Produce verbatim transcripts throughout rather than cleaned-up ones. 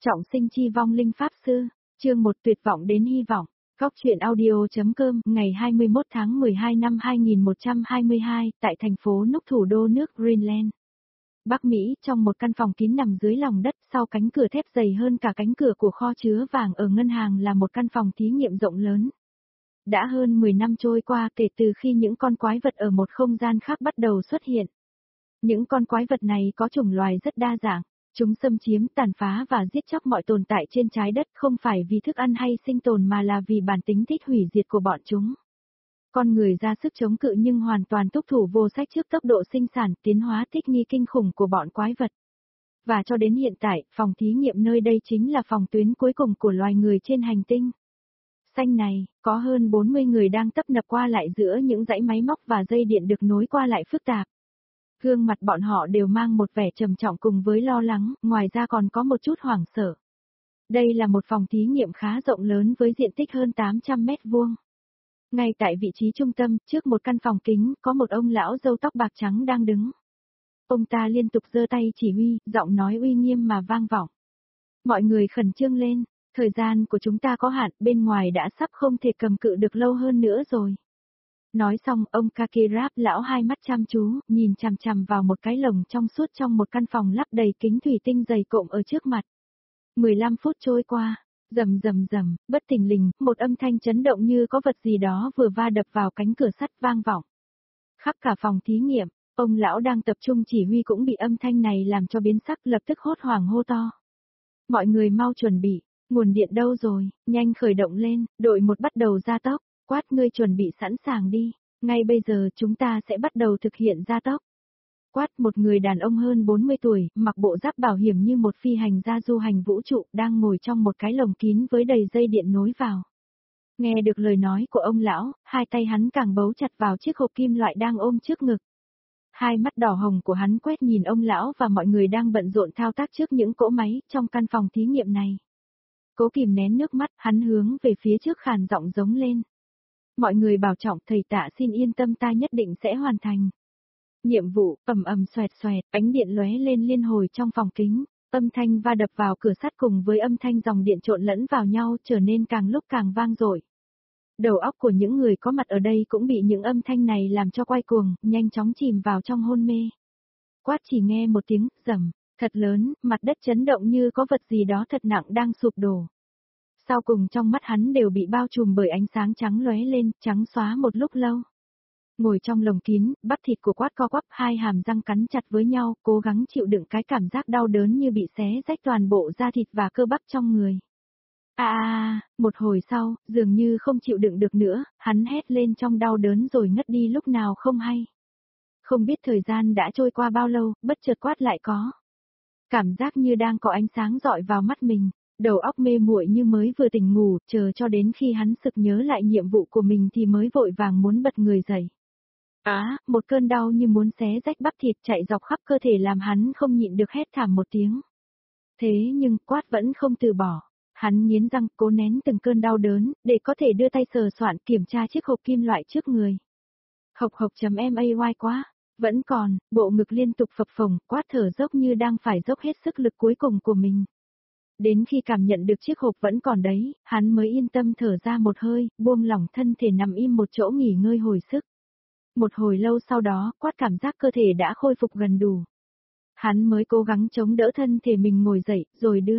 Trọng sinh chi vong linh pháp sư, chương một tuyệt vọng đến hy vọng. Góc truyện audio.com ngày hai mươi mốt tháng mười hai năm hai nghìn một trăm hai mươi hai tại thành phố Nuuk thủ đô nước Greenland. Bắc Mỹ trong một căn phòng kín nằm dưới lòng đất sau cánh cửa thép dày hơn cả cánh cửa của kho chứa vàng ở ngân hàng là một căn phòng thí nghiệm rộng lớn. Đã hơn mười năm trôi qua kể từ khi những con quái vật ở một không gian khác bắt đầu xuất hiện. Những con quái vật này có chủng loài rất đa dạng. Chúng xâm chiếm, tàn phá và giết chóc mọi tồn tại trên trái đất không phải vì thức ăn hay sinh tồn mà là vì bản tính thích hủy diệt của bọn chúng. Con người ra sức chống cự nhưng hoàn toàn thúc thủ vô sách trước tốc độ sinh sản, tiến hóa thích nghi kinh khủng của bọn quái vật. Và cho đến hiện tại, phòng thí nghiệm nơi đây chính là phòng tuyến cuối cùng của loài người trên hành tinh. Xanh này, có hơn bốn mươi người đang tấp nập qua lại giữa những dãy máy móc và dây điện được nối qua lại phức tạp. Gương mặt bọn họ đều mang một vẻ trầm trọng cùng với lo lắng, ngoài ra còn có một chút hoảng sợ. Đây là một phòng thí nghiệm khá rộng lớn với diện tích hơn tám trăm mét vuông. Ngay tại vị trí trung tâm, trước một căn phòng kính, có một ông lão râu tóc bạc trắng đang đứng. Ông ta liên tục giơ tay chỉ huy, giọng nói uy nghiêm mà vang vọng. Mọi người khẩn trương lên, thời gian của chúng ta có hạn, bên ngoài đã sắp không thể cầm cự được lâu hơn nữa rồi. Nói xong, ông Kakirap lão hai mắt chăm chú, nhìn chằm chằm vào một cái lồng trong suốt trong một căn phòng lắp đầy kính thủy tinh dày cộm ở trước mặt. mười lăm phút trôi qua, rầm rầm rầm, bất thình lình, một âm thanh chấn động như có vật gì đó vừa va đập vào cánh cửa sắt vang vọng. Khắp cả phòng thí nghiệm, ông lão đang tập trung chỉ huy cũng bị âm thanh này làm cho biến sắc, lập tức hốt hoảng hô to. Mọi người mau chuẩn bị, nguồn điện đâu rồi, nhanh khởi động lên, đội một bắt đầu gia tốc. Quát, ngươi chuẩn bị sẵn sàng đi, ngay bây giờ chúng ta sẽ bắt đầu thực hiện gia tốc. Quát, một người đàn ông hơn bốn mươi tuổi, mặc bộ giáp bảo hiểm như một phi hành gia du hành vũ trụ, đang ngồi trong một cái lồng kín với đầy dây điện nối vào. Nghe được lời nói của ông lão, hai tay hắn càng bấu chặt vào chiếc hộp kim loại đang ôm trước ngực. Hai mắt đỏ hồng của hắn quét nhìn ông lão và mọi người đang bận rộn thao tác trước những cỗ máy trong căn phòng thí nghiệm này. Cố kìm nén nước mắt, hắn hướng về phía trước khàn giọng giống lên. Mọi người bảo trọng, thầy Tạ xin yên tâm, ta nhất định sẽ hoàn thành. Nhiệm vụ, ầm ầm xoẹt xoẹt, ánh điện lóe lên liên hồi trong phòng kính, âm thanh va đập vào cửa sắt cùng với âm thanh dòng điện trộn lẫn vào nhau trở nên càng lúc càng vang dội. Đầu óc của những người có mặt ở đây cũng bị những âm thanh này làm cho quay cuồng, nhanh chóng chìm vào trong hôn mê. Quát chỉ nghe một tiếng rầm, thật lớn, mặt đất chấn động như có vật gì đó thật nặng đang sụp đổ. Sau cùng trong mắt hắn đều bị bao trùm bởi ánh sáng trắng lóe lên, trắng xóa một lúc lâu. Ngồi trong lồng kín, bắp thịt của Quát co quắp, hai hàm răng cắn chặt với nhau, cố gắng chịu đựng cái cảm giác đau đớn như bị xé rách toàn bộ da thịt và cơ bắp trong người. À, à, một hồi sau, dường như không chịu đựng được nữa, hắn hét lên trong đau đớn rồi ngất đi lúc nào không hay. Không biết thời gian đã trôi qua bao lâu, bất chợt Quát lại có cảm giác như đang có ánh sáng rọi vào mắt mình. Đầu óc mê muội như mới vừa tỉnh ngủ, chờ cho đến khi hắn sực nhớ lại nhiệm vụ của mình thì mới vội vàng muốn bật người dậy. Á, à, một cơn đau như muốn xé rách bắp thịt chạy dọc khắp cơ thể làm hắn không nhịn được hét thảm một tiếng. Thế nhưng Quát vẫn không từ bỏ. Hắn nghiến răng cố nén từng cơn đau đớn, để có thể đưa tay sờ soạn kiểm tra chiếc hộp kim loại trước người. Hộc hộc.may quá, vẫn còn, bộ ngực liên tục phập phồng, Quát thở dốc như đang phải dốc hết sức lực cuối cùng của mình. Đến khi cảm nhận được chiếc hộp vẫn còn đấy, hắn mới yên tâm thở ra một hơi, buông lỏng thân thể nằm im một chỗ nghỉ ngơi hồi sức. Một hồi lâu sau đó, Quát cảm giác cơ thể đã khôi phục gần đủ. Hắn mới cố gắng chống đỡ thân thể mình ngồi dậy, rồi đưa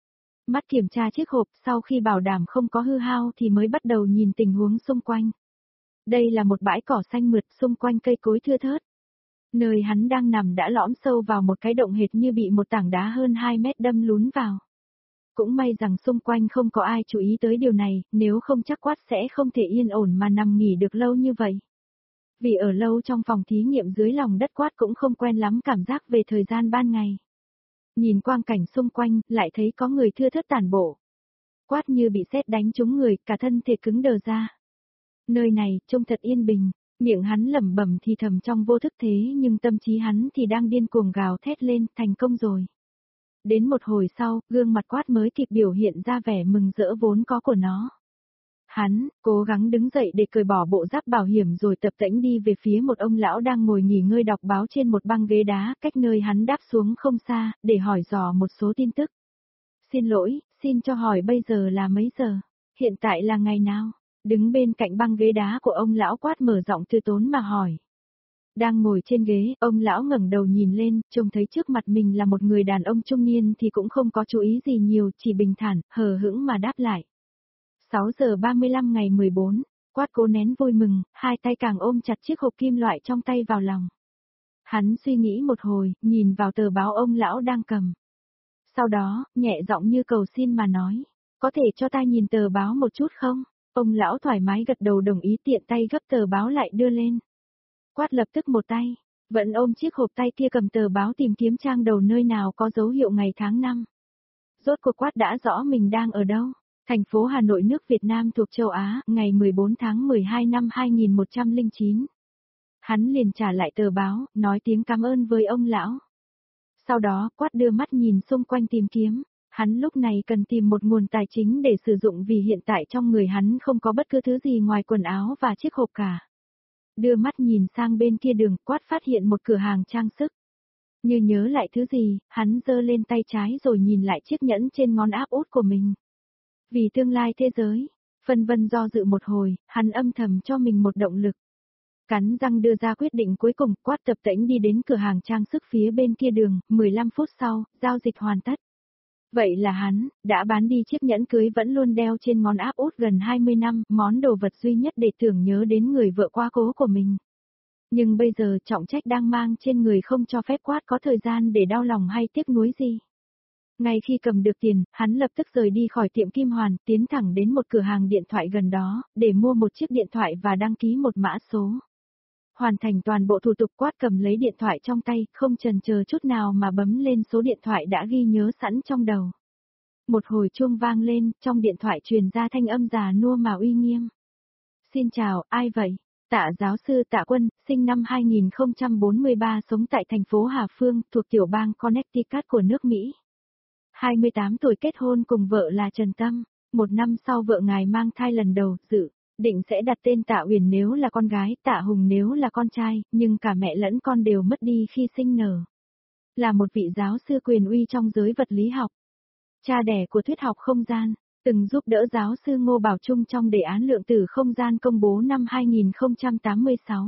mắt kiểm tra chiếc hộp, sau khi bảo đảm không có hư hao thì mới bắt đầu nhìn tình huống xung quanh. Đây là một bãi cỏ xanh mượt, xung quanh cây cối thưa thớt. Nơi hắn đang nằm đã lõm sâu vào một cái động hệt như bị một tảng đá hơn hai mét đâm lún vào. Cũng may rằng xung quanh không có ai chú ý tới điều này, nếu không chắc Quát sẽ không thể yên ổn mà nằm nghỉ được lâu như vậy. Vì ở lâu trong phòng thí nghiệm dưới lòng đất, Quát cũng không quen lắm cảm giác về thời gian ban ngày. Nhìn quang cảnh xung quanh, lại thấy có người thưa thớt tản bộ. Quát như bị sét đánh trúng người, cả thân thể cứng đờ ra. Nơi này, trông thật yên bình, miệng hắn lẩm bẩm thì thầm trong vô thức thế nhưng tâm trí hắn thì đang điên cuồng gào thét lên, thành công rồi. Đến một hồi sau, gương mặt Quát mới kịp biểu hiện ra vẻ mừng rỡ vốn có của nó. Hắn, cố gắng đứng dậy để cởi bỏ bộ giáp bảo hiểm rồi tập tễnh đi về phía một ông lão đang ngồi nghỉ ngơi đọc báo trên một băng ghế đá cách nơi hắn đáp xuống không xa, để hỏi dò một số tin tức. Xin lỗi, xin cho hỏi bây giờ là mấy giờ? Hiện tại là ngày nào? Đứng bên cạnh băng ghế đá của ông lão Quát mở giọng từ tốn mà hỏi. Đang ngồi trên ghế, ông lão ngẩng đầu nhìn lên, trông thấy trước mặt mình là một người đàn ông trung niên thì cũng không có chú ý gì nhiều, chỉ bình thản, hờ hững mà đáp lại. sáu giờ ba mươi lăm ngày mười bốn, Quát cố nén vui mừng, hai tay càng ôm chặt chiếc hộp kim loại trong tay vào lòng. Hắn suy nghĩ một hồi, nhìn vào tờ báo ông lão đang cầm. Sau đó, nhẹ giọng như cầu xin mà nói, có thể cho ta nhìn tờ báo một chút không? Ông lão thoải mái gật đầu đồng ý, tiện tay gấp tờ báo lại đưa lên. Quát lập tức một tay, vẫn ôm chiếc hộp, tay kia cầm tờ báo tìm kiếm trang đầu nơi nào có dấu hiệu ngày tháng năm. Rốt cuộc Quát đã rõ mình đang ở đâu. Thành phố Hà Nội, nước Việt Nam thuộc châu Á, ngày mười bốn tháng mười hai năm hai nghìn một trăm lẻ chín. Hắn liền trả lại tờ báo, nói tiếng cảm ơn với ông lão. Sau đó, Quát đưa mắt nhìn xung quanh tìm kiếm. Hắn lúc này cần tìm một nguồn tài chính để sử dụng vì hiện tại trong người hắn không có bất cứ thứ gì ngoài quần áo và chiếc hộp cả. Đưa mắt nhìn sang bên kia đường, Quát phát hiện một cửa hàng trang sức. Như nhớ lại thứ gì, hắn giơ lên tay trái rồi nhìn lại chiếc nhẫn trên ngón áp út của mình. Vì tương lai thế giới, phân vân do dự một hồi, hắn âm thầm cho mình một động lực. Cắn răng đưa ra quyết định cuối cùng, Quát tập tễnh đi đến cửa hàng trang sức phía bên kia đường, mười lăm phút sau, giao dịch hoàn tất. Vậy là hắn, đã bán đi chiếc nhẫn cưới vẫn luôn đeo trên ngón áp út gần hai mươi năm, món đồ vật duy nhất để tưởng nhớ đến người vợ quá cố của mình. Nhưng bây giờ trọng trách đang mang trên người không cho phép Quát có thời gian để đau lòng hay tiếc nuối gì. Ngay khi cầm được tiền, hắn lập tức rời đi khỏi tiệm Kim Hoàn, tiến thẳng đến một cửa hàng điện thoại gần đó, để mua một chiếc điện thoại và đăng ký một mã số. Hoàn thành toàn bộ thủ tục, Quát cầm lấy điện thoại trong tay, không chần chờ chút nào mà bấm lên số điện thoại đã ghi nhớ sẵn trong đầu. Một hồi chuông vang lên, trong điện thoại truyền ra thanh âm già nua mà uy nghiêm. Xin chào, ai vậy? Tạ giáo sư Tạ Quân, sinh năm hai nghìn không trăm bốn mươi ba, sống tại thành phố Hà Phương, thuộc tiểu bang Connecticut của nước Mỹ. hai mươi tám tuổi, kết hôn cùng vợ là Trần Tâm. Một năm sau vợ ngài mang thai lần đầu, dự định sẽ đặt tên Tạ Uyển nếu là con gái, Tạ Hùng nếu là con trai, nhưng cả mẹ lẫn con đều mất đi khi sinh nở. Là một vị giáo sư quyền uy trong giới vật lý học, cha đẻ của thuyết học không gian, từng giúp đỡ giáo sư Ngô Bảo Trung trong đề án lượng tử không gian công bố năm hai nghìn không trăm tám mươi sáu.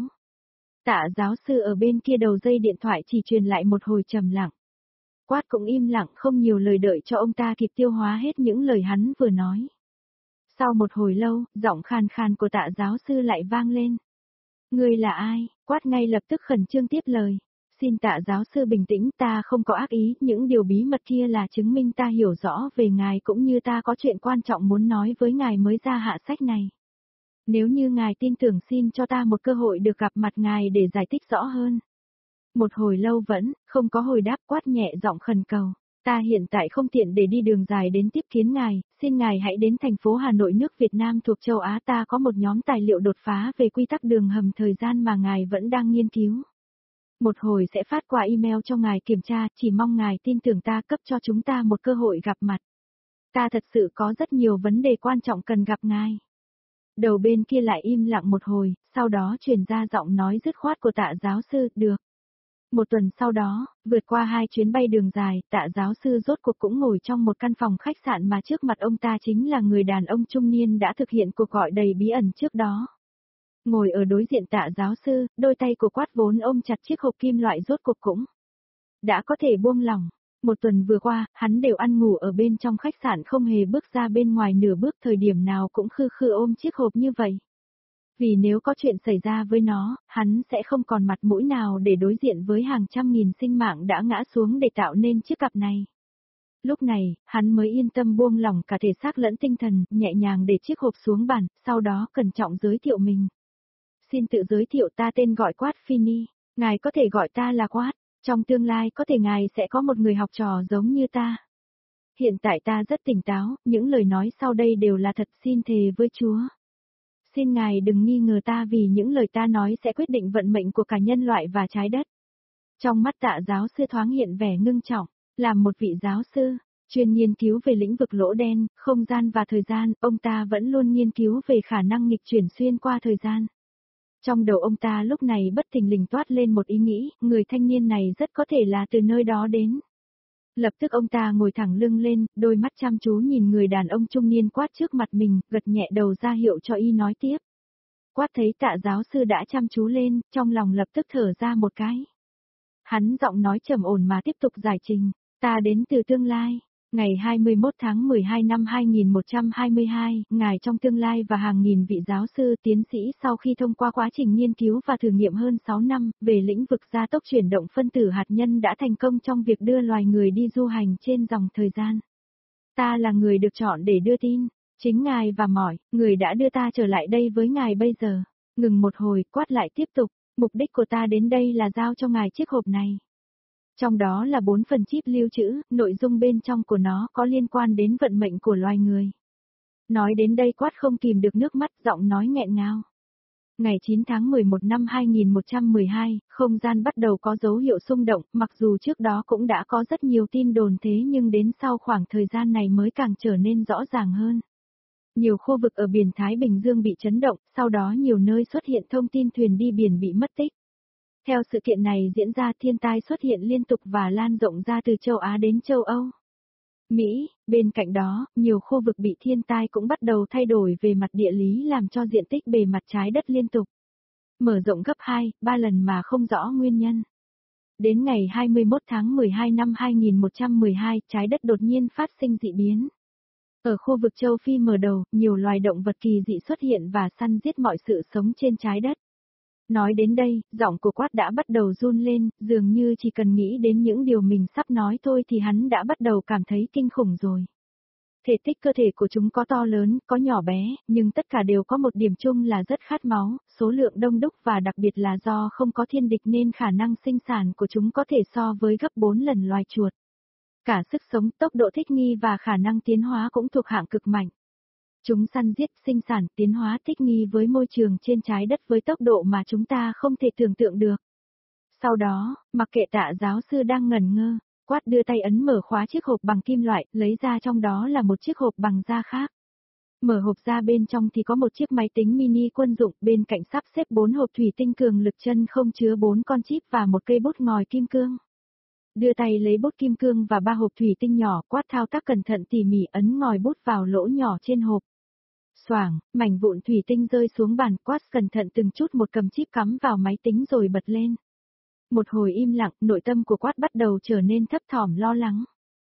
Tạ giáo sư ở bên kia đầu dây điện thoại chỉ truyền lại một hồi trầm lặng. Quát cũng im lặng không nhiều lời, đợi cho ông ta kịp tiêu hóa hết những lời hắn vừa nói. Sau một hồi lâu, giọng khàn khàn của Tạ giáo sư lại vang lên. Ngươi là ai? Quát ngay lập tức khẩn trương tiếp lời. Xin Tạ giáo sư bình tĩnh, ta không có ác ý, những điều bí mật kia là chứng minh ta hiểu rõ về ngài cũng như ta có chuyện quan trọng muốn nói với ngài mới ra hạ sách này. Nếu như ngài tin tưởng, xin cho ta một cơ hội được gặp mặt ngài để giải thích rõ hơn. Một hồi lâu vẫn không có hồi đáp. Quát nhẹ giọng khẩn cầu. Ta hiện tại không tiện để đi đường dài đến tiếp kiến ngài, xin ngài hãy đến thành phố Hà Nội, nước Việt Nam thuộc châu Á, ta có một nhóm tài liệu đột phá về quy tắc đường hầm thời gian mà ngài vẫn đang nghiên cứu. Một hồi sẽ phát qua email cho ngài kiểm tra, chỉ mong ngài tin tưởng ta, cấp cho chúng ta một cơ hội gặp mặt. Ta thật sự có rất nhiều vấn đề quan trọng cần gặp ngài. Đầu bên kia lại im lặng một hồi, sau đó truyền ra giọng nói dứt khoát của Tạ giáo sư, được. Một tuần sau đó, vượt qua hai chuyến bay đường dài, Tạ giáo sư rốt cuộc cũng ngồi trong một căn phòng khách sạn mà trước mặt ông ta chính là người đàn ông trung niên đã thực hiện cuộc gọi đầy bí ẩn trước đó. Ngồi ở đối diện Tạ giáo sư, đôi tay của Quát vốn ôm chặt chiếc hộp kim loại rốt cuộc cũng đã có thể buông lỏng. Một tuần vừa qua, hắn đều ăn ngủ ở bên trong khách sạn, không hề bước ra bên ngoài nửa bước, thời điểm nào cũng khư khư ôm chiếc hộp như vậy. Vì nếu có chuyện xảy ra với nó, hắn sẽ không còn mặt mũi nào để đối diện với hàng trăm nghìn sinh mạng đã ngã xuống để tạo nên chiếc cặp này. Lúc này, hắn mới yên tâm buông lỏng cả thể xác lẫn tinh thần, nhẹ nhàng để chiếc hộp xuống bàn, sau đó cẩn trọng giới thiệu mình. Xin tự giới thiệu, ta tên gọi Quát Phi, ngài có thể gọi ta là Quát, trong tương lai có thể ngài sẽ có một người học trò giống như ta. Hiện tại ta rất tỉnh táo, những lời nói sau đây đều là thật, xin thề với Chúa. Xin ngài đừng nghi ngờ ta vì những lời ta nói sẽ quyết định vận mệnh của cả nhân loại và trái đất. Trong mắt Tạ giáo sư thoáng hiện vẻ ngưng trọng, làm một vị giáo sư, chuyên nghiên cứu về lĩnh vực lỗ đen, không gian và thời gian, ông ta vẫn luôn nghiên cứu về khả năng nghịch chuyển xuyên qua thời gian. Trong đầu ông ta lúc này bất thình lình toát lên một ý nghĩ, người thanh niên này rất có thể là từ nơi đó đến. Lập tức ông ta ngồi thẳng lưng lên, đôi mắt chăm chú nhìn người đàn ông trung niên Quát trước mặt mình, gật nhẹ đầu ra hiệu cho y nói tiếp. Quát thấy Tạ giáo sư đã chăm chú lên, trong lòng lập tức thở ra một cái. Hắn giọng nói trầm ổn mà tiếp tục giải trình, ta đến từ tương lai. Ngày hai mươi mốt tháng mười hai năm hai nghìn một trăm hai mươi hai, ngài trong tương lai và hàng nghìn vị giáo sư tiến sĩ sau khi thông qua quá trình nghiên cứu và thử nghiệm hơn sáu năm về lĩnh vực gia tốc chuyển động phân tử hạt nhân đã thành công trong việc đưa loài người đi du hành trên dòng thời gian. Ta là người được chọn để đưa tin, chính ngài và mọi người đã đưa ta trở lại đây với ngài bây giờ. Ngừng một hồi, Quát lại tiếp tục, mục đích của ta đến đây là giao cho ngài chiếc hộp này. Trong đó là bốn phần chip lưu trữ, nội dung bên trong của nó có liên quan đến vận mệnh của loài người. Nói đến đây Quát không kìm được nước mắt, giọng nói nghẹn ngào. Ngày chín tháng mười một năm hai nghìn một trăm mười hai, không gian bắt đầu có dấu hiệu xung động, mặc dù trước đó cũng đã có rất nhiều tin đồn thế nhưng đến sau khoảng thời gian này mới càng trở nên rõ ràng hơn. Nhiều khu vực ở biển Thái Bình Dương bị chấn động, sau đó nhiều nơi xuất hiện thông tin thuyền đi biển bị mất tích. Theo sự kiện này diễn ra, thiên tai xuất hiện liên tục và lan rộng ra từ châu Á đến châu Âu. Mỹ, bên cạnh đó, nhiều khu vực bị thiên tai cũng bắt đầu thay đổi về mặt địa lý làm cho diện tích bề mặt trái đất liên tục mở rộng gấp hai, ba lần mà không rõ nguyên nhân. Đến ngày hai mươi mốt tháng mười hai năm hai nghìn một trăm mười hai, trái đất đột nhiên phát sinh dị biến. Ở khu vực châu Phi mở đầu, nhiều loài động vật kỳ dị xuất hiện và săn giết mọi sự sống trên trái đất. Nói đến đây, giọng của Quát đã bắt đầu run lên, dường như chỉ cần nghĩ đến những điều mình sắp nói thôi thì hắn đã bắt đầu cảm thấy kinh khủng rồi. Thể tích cơ thể của chúng có to lớn, có nhỏ bé, nhưng tất cả đều có một điểm chung là rất khát máu, số lượng đông đúc và đặc biệt là do không có thiên địch nên khả năng sinh sản của chúng có thể so với gấp bốn lần loài chuột. Cả sức sống, tốc độ thích nghi và khả năng tiến hóa cũng thuộc hạng cực mạnh. Chúng săn giết, sinh sản, tiến hóa thích nghi với môi trường trên trái đất với tốc độ mà chúng ta không thể tưởng tượng được. Sau đó, mặc kệ Tạ giáo sư đang ngẩn ngơ, Quát đưa tay ấn mở khóa chiếc hộp bằng kim loại, lấy ra trong đó là một chiếc hộp bằng da khác. Mở hộp ra bên trong thì có một chiếc máy tính mini quân dụng, bên cạnh sắp xếp bốn hộp thủy tinh cường lực chân không chứa bốn con chip và một cây bút ngòi kim cương. Đưa tay lấy bút kim cương và ba hộp thủy tinh nhỏ, Quát thao tác cẩn thận tỉ mỉ ấn ngòi bút vào lỗ nhỏ trên hộp. Xoảng, mảnh vụn thủy tinh rơi xuống bàn, Quát cẩn thận từng chút một cầm chip cắm vào máy tính rồi bật lên. Một hồi im lặng, nội tâm của Quát bắt đầu trở nên thấp thỏm lo lắng.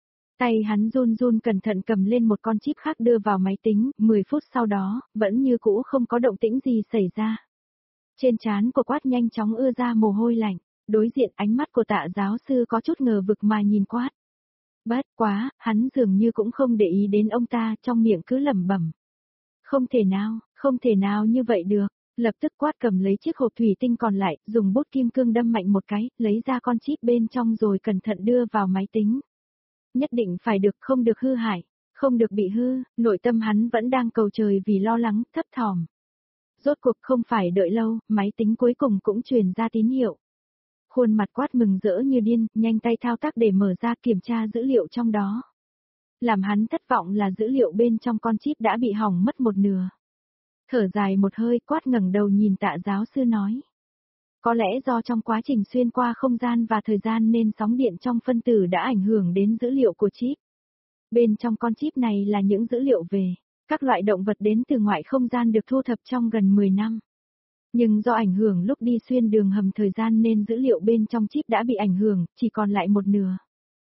Tay hắn run run cẩn thận cầm lên một con chip khác đưa vào máy tính, mười phút sau đó, vẫn như cũ không có động tĩnh gì xảy ra. Trên trán của Quát nhanh chóng ưa ra mồ hôi lạnh, đối diện ánh mắt của Tạ giáo sư có chút ngờ vực mà nhìn Quát. Bất quá, hắn dường như cũng không để ý đến ông ta, trong miệng cứ lẩm bẩm. Không thể nào, không thể nào như vậy được. Lập tức Quát cầm lấy chiếc hộp thủy tinh còn lại, dùng bút kim cương đâm mạnh một cái, lấy ra con chip bên trong rồi cẩn thận đưa vào máy tính. Nhất định phải được, không được hư hại, không được bị hư, nội tâm hắn vẫn đang cầu trời vì lo lắng, thấp thỏm. Rốt cuộc không phải đợi lâu, máy tính cuối cùng cũng truyền ra tín hiệu. Khuôn mặt Quát mừng rỡ như điên, nhanh tay thao tác để mở ra kiểm tra dữ liệu trong đó. Làm hắn thất vọng là dữ liệu bên trong con chip đã bị hỏng mất một nửa. Thở dài một hơi, Quát ngẩng đầu nhìn Tạ giáo sư nói. Có lẽ do trong quá trình xuyên qua không gian và thời gian nên sóng điện trong phân tử đã ảnh hưởng đến dữ liệu của chip. Bên trong con chip này là những dữ liệu về các loại động vật đến từ ngoại không gian được thu thập trong gần mười năm. Nhưng do ảnh hưởng lúc đi xuyên đường hầm thời gian nên dữ liệu bên trong chip đã bị ảnh hưởng, chỉ còn lại một nửa.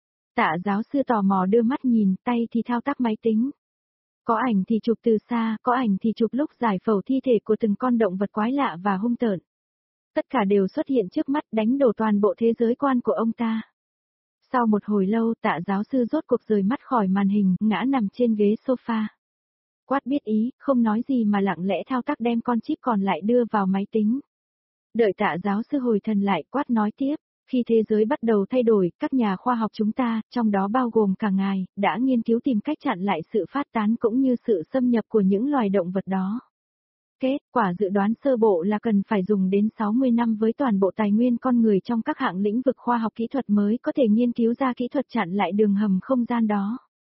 Tạ giáo sư tò mò đưa mắt nhìn, tay thì thao tác máy tính. Có ảnh thì chụp từ xa, có ảnh thì chụp lúc giải phẫu thi thể của từng con động vật quái lạ và hung tợn. Tất cả đều xuất hiện trước mắt đánh đổ toàn bộ thế giới quan của ông ta. Sau một hồi lâu Tạ giáo sư rốt cuộc rời mắt khỏi màn hình, ngã nằm trên ghế sofa. Quát biết ý, không nói gì mà lặng lẽ thao tác đem con chip còn lại đưa vào máy tính. Đợi Tạ giáo sư hồi thần lại, Quát nói tiếp. Khi thế giới bắt đầu thay đổi, các nhà khoa học chúng ta, trong đó bao gồm cả ngài, đã nghiên cứu tìm cách chặn lại sự phát tán cũng như sự xâm nhập của những loài động vật đó. Kết quả dự đoán sơ bộ là cần phải dùng đến sáu mươi năm với toàn bộ tài nguyên con người trong các hạng lĩnh vực khoa học kỹ thuật mới có thể nghiên cứu ra kỹ thuật chặn lại đường hầm không gian đó.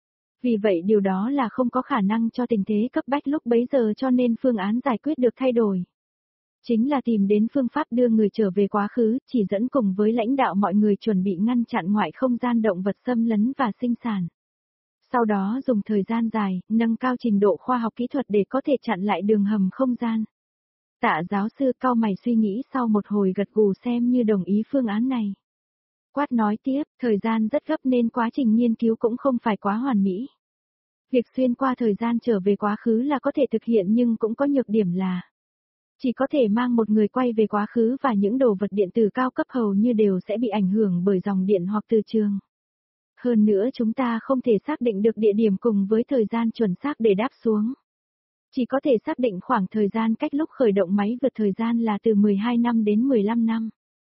Vì vậy điều đó là không có khả năng cho tình thế cấp bách lúc bấy giờ cho nên phương án giải quyết được thay đổi. Chính là tìm đến phương pháp đưa người trở về quá khứ, chỉ dẫn cùng với lãnh đạo mọi người chuẩn bị ngăn chặn ngoại không gian động vật xâm lấn và sinh sản. Sau đó dùng thời gian dài, nâng cao trình độ khoa học kỹ thuật để có thể chặn lại đường hầm không gian. Tạ giáo sư cau mày suy nghĩ sau một hồi gật gù xem như đồng ý phương án này. Quát nói tiếp, thời gian rất gấp nên quá trình nghiên cứu cũng không phải quá hoàn mỹ. Việc xuyên qua thời gian trở về quá khứ là có thể thực hiện nhưng cũng có nhược điểm là chỉ có thể mang một người quay về quá khứ và những đồ vật điện tử cao cấp hầu như đều sẽ bị ảnh hưởng bởi dòng điện hoặc từ trường. Hơn nữa chúng ta không thể xác định được địa điểm cùng với thời gian chuẩn xác để đáp xuống. Chỉ có thể xác định khoảng thời gian cách lúc khởi động máy vượt thời gian là từ mười hai năm đến mười lăm năm.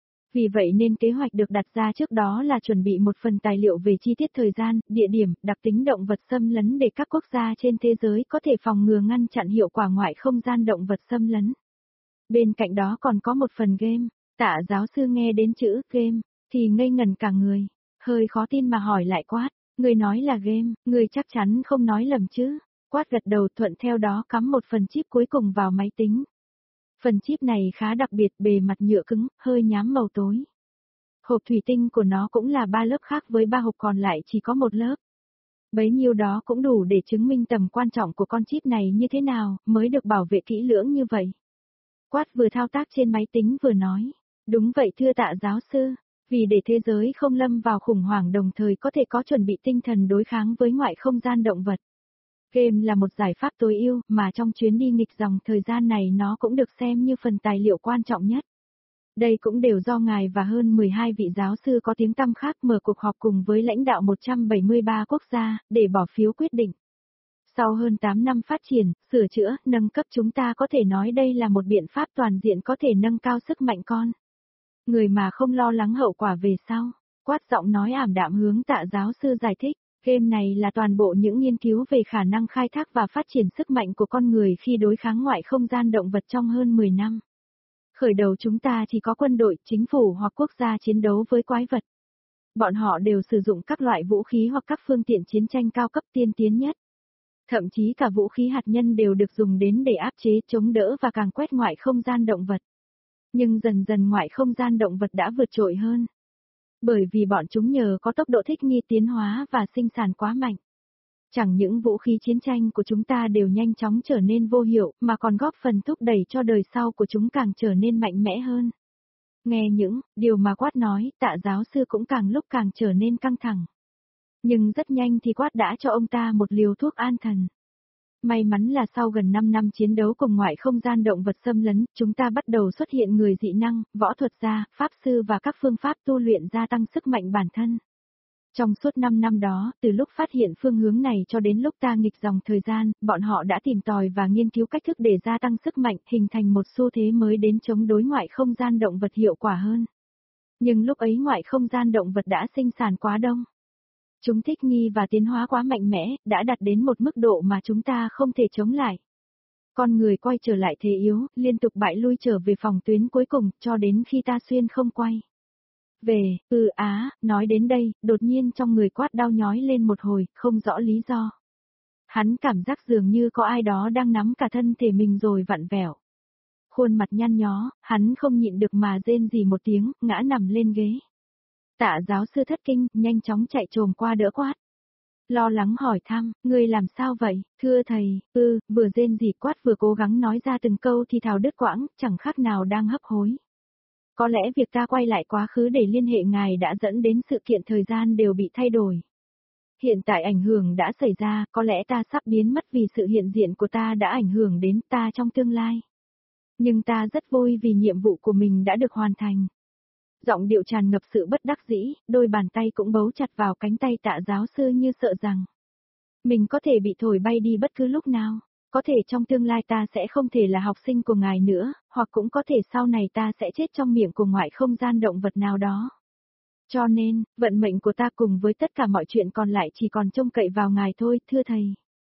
Vì vậy nên kế hoạch được đặt ra trước đó là chuẩn bị một phần tài liệu về chi tiết thời gian, địa điểm, đặc tính động vật xâm lấn để các quốc gia trên thế giới có thể phòng ngừa ngăn chặn hiệu quả ngoại không gian động vật xâm lấn. Bên cạnh đó còn có một phần game. Tạ giáo sư nghe đến chữ game thì ngây ngẩn cả người, hơi khó tin mà hỏi lại Quát, người nói là game, người chắc chắn không nói lầm chứ? Quát gật đầu thuận theo đó cắm một phần chip cuối cùng vào máy tính. Phần chip này khá đặc biệt, bề mặt nhựa cứng, hơi nhám màu tối. Hộp thủy tinh của nó cũng là ba lớp khác với ba hộp còn lại chỉ có một lớp. Bấy nhiêu đó cũng đủ để chứng minh tầm quan trọng của con chip này như thế nào, mới được bảo vệ kỹ lưỡng như vậy. Quát vừa thao tác trên máy tính vừa nói, đúng vậy thưa Tạ giáo sư, vì để thế giới không lâm vào khủng hoảng đồng thời có thể có chuẩn bị tinh thần đối kháng với ngoại không gian động vật. Game là một giải pháp tối ưu mà trong chuyến đi nghịch dòng thời gian này nó cũng được xem như phần tài liệu quan trọng nhất. Đây cũng đều do ngài và hơn mười hai vị giáo sư có tiếng tăm khác mở cuộc họp cùng với lãnh đạo một trăm bảy mươi ba quốc gia, để bỏ phiếu quyết định. Sau hơn tám năm phát triển, sửa chữa, nâng cấp chúng ta có thể nói đây là một biện pháp toàn diện có thể nâng cao sức mạnh con người mà không lo lắng hậu quả về sau. Quát giọng nói ảm đạm hướng Tạ giáo sư giải thích. Game này là toàn bộ những nghiên cứu về khả năng khai thác và phát triển sức mạnh của con người khi đối kháng ngoại không gian động vật trong hơn mười năm. Khởi đầu chúng ta chỉ có quân đội, chính phủ hoặc quốc gia chiến đấu với quái vật. Bọn họ đều sử dụng các loại vũ khí hoặc các phương tiện chiến tranh cao cấp tiên tiến nhất. Thậm chí cả vũ khí hạt nhân đều được dùng đến để áp chế, chống đỡ và càng quét ngoại không gian động vật. Nhưng dần dần ngoại không gian động vật đã vượt trội hơn. Bởi vì bọn chúng nhờ có tốc độ thích nghi tiến hóa và sinh sản quá mạnh. Chẳng những vũ khí chiến tranh của chúng ta đều nhanh chóng trở nên vô hiệu mà còn góp phần thúc đẩy cho đời sau của chúng càng trở nên mạnh mẽ hơn. Nghe những điều mà Quát nói, Tạ giáo sư cũng càng lúc càng trở nên căng thẳng. Nhưng rất nhanh thì Quát đã cho ông ta một liều thuốc an thần. May mắn là sau gần năm năm chiến đấu cùng ngoại không gian động vật xâm lấn, chúng ta bắt đầu xuất hiện người dị năng, võ thuật gia, pháp sư và các phương pháp tu luyện gia tăng sức mạnh bản thân. Trong suốt năm năm đó, từ lúc phát hiện phương hướng này cho đến lúc ta nghịch dòng thời gian, bọn họ đã tìm tòi và nghiên cứu cách thức để gia tăng sức mạnh, hình thành một xu thế mới đến chống đối ngoại không gian động vật hiệu quả hơn. Nhưng lúc ấy ngoại không gian động vật đã sinh sản quá đông. Chúng thích nghi và tiến hóa quá mạnh mẽ, đã đạt đến một mức độ mà chúng ta không thể chống lại. Con người quay trở lại thế yếu, liên tục bại lui trở về phòng tuyến cuối cùng, cho đến khi ta xuyên không quay. Về, ừ á, nói đến đây, đột nhiên trong người Quát đau nhói lên một hồi, không rõ lý do. Hắn cảm giác dường như có ai đó đang nắm cả thân thể mình rồi vặn vẹo. Khuôn mặt nhăn nhó, hắn không nhịn được mà rên rỉ một tiếng, ngã nằm lên ghế. Tạ giáo sư thất kinh, nhanh chóng chạy trồm qua đỡ Quát. Lo lắng hỏi thăm, ngươi làm sao vậy, thưa thầy, ư, ừ, vừa rên rỉ Quát vừa cố gắng nói ra từng câu thì thào đứt quãng, chẳng khác nào đang hấp hối. Có lẽ việc ta quay lại quá khứ để liên hệ ngài đã dẫn đến sự kiện thời gian đều bị thay đổi. Hiện tại ảnh hưởng đã xảy ra, có lẽ ta sắp biến mất vì sự hiện diện của ta đã ảnh hưởng đến ta trong tương lai. Nhưng ta rất vui vì nhiệm vụ của mình đã được hoàn thành. Giọng điệu tràn ngập sự bất đắc dĩ, đôi bàn tay cũng bấu chặt vào cánh tay Tạ giáo sư như sợ rằng mình có thể bị thổi bay đi bất cứ lúc nào. Có thể trong tương lai ta sẽ không thể là học sinh của ngài nữa, hoặc cũng có thể sau này ta sẽ chết trong miệng của ngoại không gian động vật nào đó. Cho nên, vận mệnh của ta cùng với tất cả mọi chuyện còn lại chỉ còn trông cậy vào ngài thôi, thưa thầy.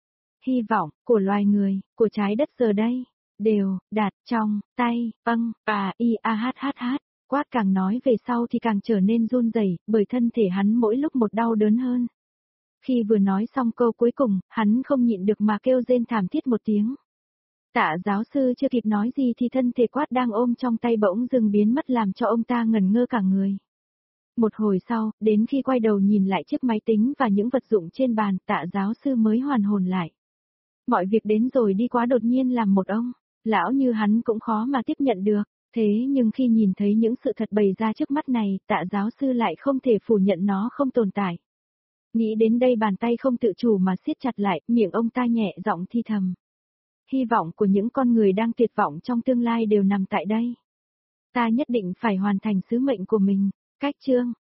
Hy vọng, của loài người, của trái đất giờ đây, đều, đạt, trong, tay, âng, à, y, a, hát, hát, hát. Quát càng nói về sau thì càng trở nên run rẩy, bởi thân thể hắn mỗi lúc một đau đớn hơn. Khi vừa nói xong câu cuối cùng, hắn không nhịn được mà kêu rên thảm thiết một tiếng. Tạ giáo sư chưa kịp nói gì thì thân thể quát đang ôm trong tay bỗng dưng biến mất làm cho ông ta ngẩn ngơ cả người. Một hồi sau, đến khi quay đầu nhìn lại chiếc máy tính và những vật dụng trên bàn, tạ giáo sư mới hoàn hồn lại. Mọi việc đến rồi đi quá đột nhiên làm một ông, lão như hắn cũng khó mà tiếp nhận được, thế nhưng khi nhìn thấy những sự thật bày ra trước mắt này, tạ giáo sư lại không thể phủ nhận nó không tồn tại. Nghĩ đến đây bàn tay không tự chủ mà siết chặt lại, miệng ông ta nhẹ giọng thi thầm. Hy vọng của những con người đang tuyệt vọng trong tương lai đều nằm tại đây. Ta nhất định phải hoàn thành sứ mệnh của mình. Cách chương